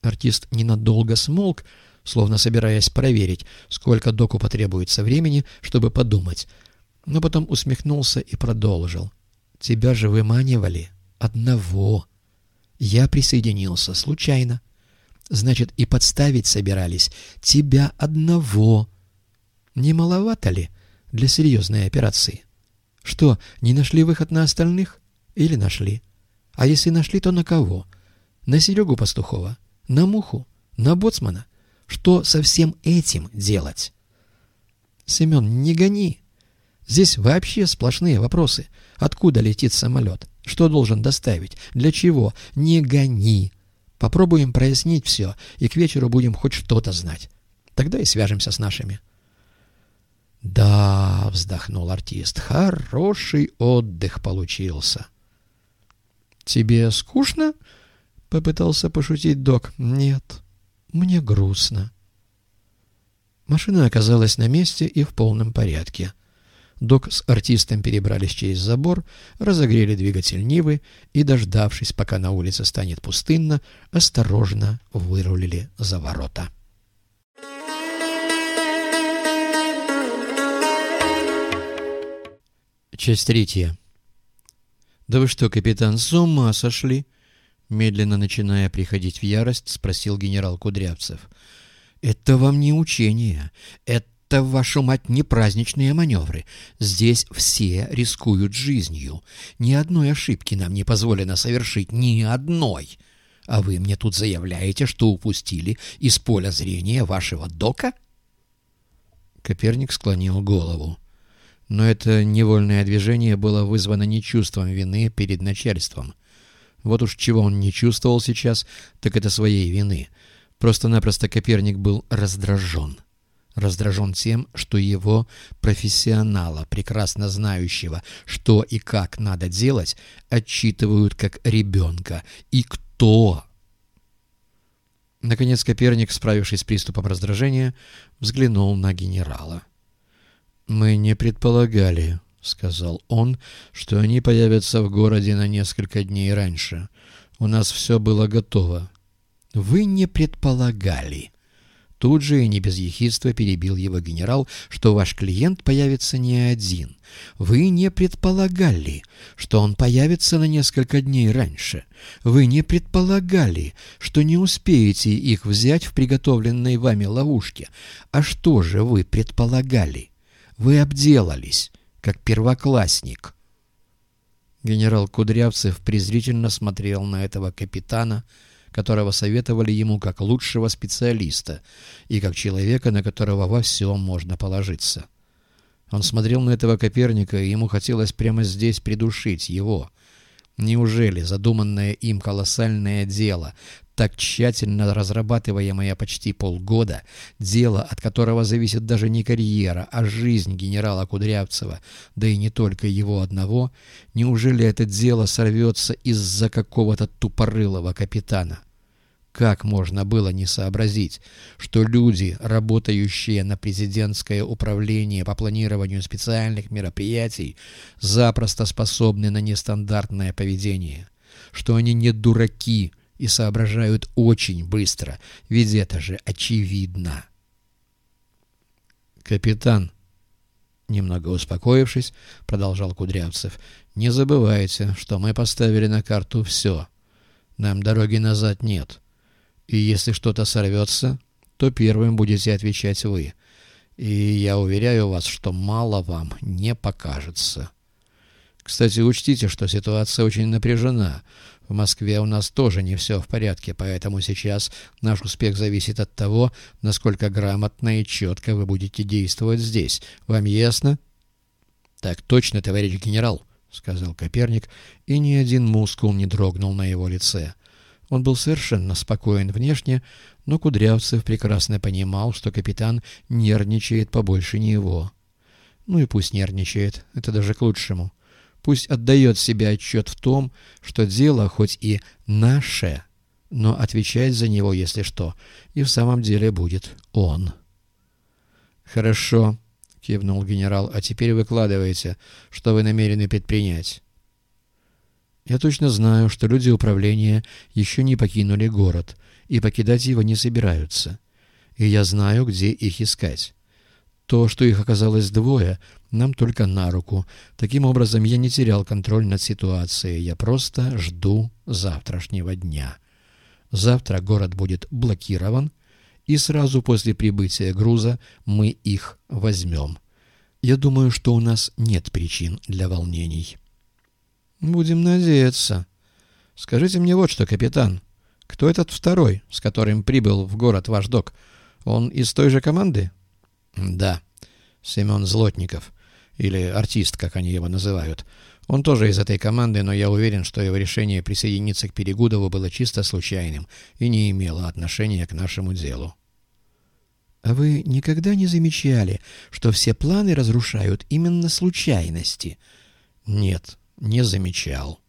Артист ненадолго смолк, словно собираясь проверить, сколько доку потребуется времени, чтобы подумать, но потом усмехнулся и продолжил. «Тебя же выманивали одного. Я присоединился случайно. Значит, и подставить собирались тебя одного. Не маловато ли для серьезной операции? Что, не нашли выход на остальных? Или нашли? А если нашли, то на кого? На Серегу Пастухова? На Муху? На Боцмана? Что со всем этим делать?» «Семен, не гони. Здесь вообще сплошные вопросы. Откуда летит самолет? Что должен доставить? Для чего? Не гони. Попробуем прояснить все, и к вечеру будем хоть что-то знать. Тогда и свяжемся с нашими». «Да», — вздохнул артист, — «хороший отдых получился». «Тебе скучно?» — попытался пошутить док. «Нет, мне грустно». Машина оказалась на месте и в полном порядке. Док с артистом перебрались через забор, разогрели двигатель Нивы и, дождавшись, пока на улице станет пустынно, осторожно вырулили за ворота. Часть 3. «Да вы что, капитан, с ума сошли?» Медленно начиная приходить в ярость, спросил генерал Кудрявцев. «Это вам не учение. Это, вашу мать, не праздничные маневры. Здесь все рискуют жизнью. Ни одной ошибки нам не позволено совершить. Ни одной. А вы мне тут заявляете, что упустили из поля зрения вашего дока?» Коперник склонил голову. Но это невольное движение было вызвано не чувством вины перед начальством. Вот уж чего он не чувствовал сейчас, так это своей вины. Просто-напросто Коперник был раздражен. Раздражен тем, что его, профессионала, прекрасно знающего, что и как надо делать, отчитывают как ребенка. И кто? Наконец Коперник, справившись с приступом раздражения, взглянул на генерала. «Мы не предполагали», — сказал он, — «что они появятся в городе на несколько дней раньше. У нас все было готово». «Вы не предполагали». Тут же и не без ехидства перебил его генерал, что ваш клиент появится не один. Вы не предполагали, что он появится на несколько дней раньше. Вы не предполагали, что не успеете их взять в приготовленной вами ловушке. А что же вы предполагали? Вы обделались, как первоклассник. Генерал Кудрявцев презрительно смотрел на этого капитана, которого советовали ему как лучшего специалиста и как человека, на которого во всем можно положиться. Он смотрел на этого Коперника, и ему хотелось прямо здесь придушить его. Неужели задуманное им колоссальное дело, так тщательно разрабатываемое почти полгода, дело, от которого зависит даже не карьера, а жизнь генерала Кудрявцева, да и не только его одного, неужели это дело сорвется из-за какого-то тупорылого капитана? Как можно было не сообразить, что люди, работающие на президентское управление по планированию специальных мероприятий, запросто способны на нестандартное поведение, что они не дураки и соображают очень быстро, ведь это же очевидно. «Капитан», немного успокоившись, продолжал Кудрявцев, «не забывайте, что мы поставили на карту все. Нам дороги назад нет. И если что-то сорвется, то первым будете отвечать вы. И я уверяю вас, что мало вам не покажется. Кстати, учтите, что ситуация очень напряжена. В Москве у нас тоже не все в порядке, поэтому сейчас наш успех зависит от того, насколько грамотно и четко вы будете действовать здесь. Вам ясно?» «Так точно, товарищ генерал», — сказал Коперник, и ни один мускул не дрогнул на его лице. Он был совершенно спокоен внешне, но Кудрявцев прекрасно понимал, что капитан нервничает побольше него. Ну и пусть нервничает, это даже к лучшему. Пусть отдает себе отчет в том, что дело хоть и наше, но отвечать за него, если что, и в самом деле будет он. «Хорошо», — кивнул генерал, — «а теперь выкладывайте, что вы намерены предпринять». «Я точно знаю, что люди управления еще не покинули город, и покидать его не собираются. И я знаю, где их искать. То, что их оказалось двое, нам только на руку. Таким образом, я не терял контроль над ситуацией. Я просто жду завтрашнего дня. Завтра город будет блокирован, и сразу после прибытия груза мы их возьмем. Я думаю, что у нас нет причин для волнений. Будем надеяться. Скажите мне вот что, капитан. Кто этот второй, с которым прибыл в город ваш док? Он из той же команды? Да, Семен Злотников. Или артист, как они его называют. Он тоже из этой команды, но я уверен, что его решение присоединиться к Перегудову было чисто случайным и не имело отношения к нашему делу. А вы никогда не замечали, что все планы разрушают именно случайности? Нет, не замечал.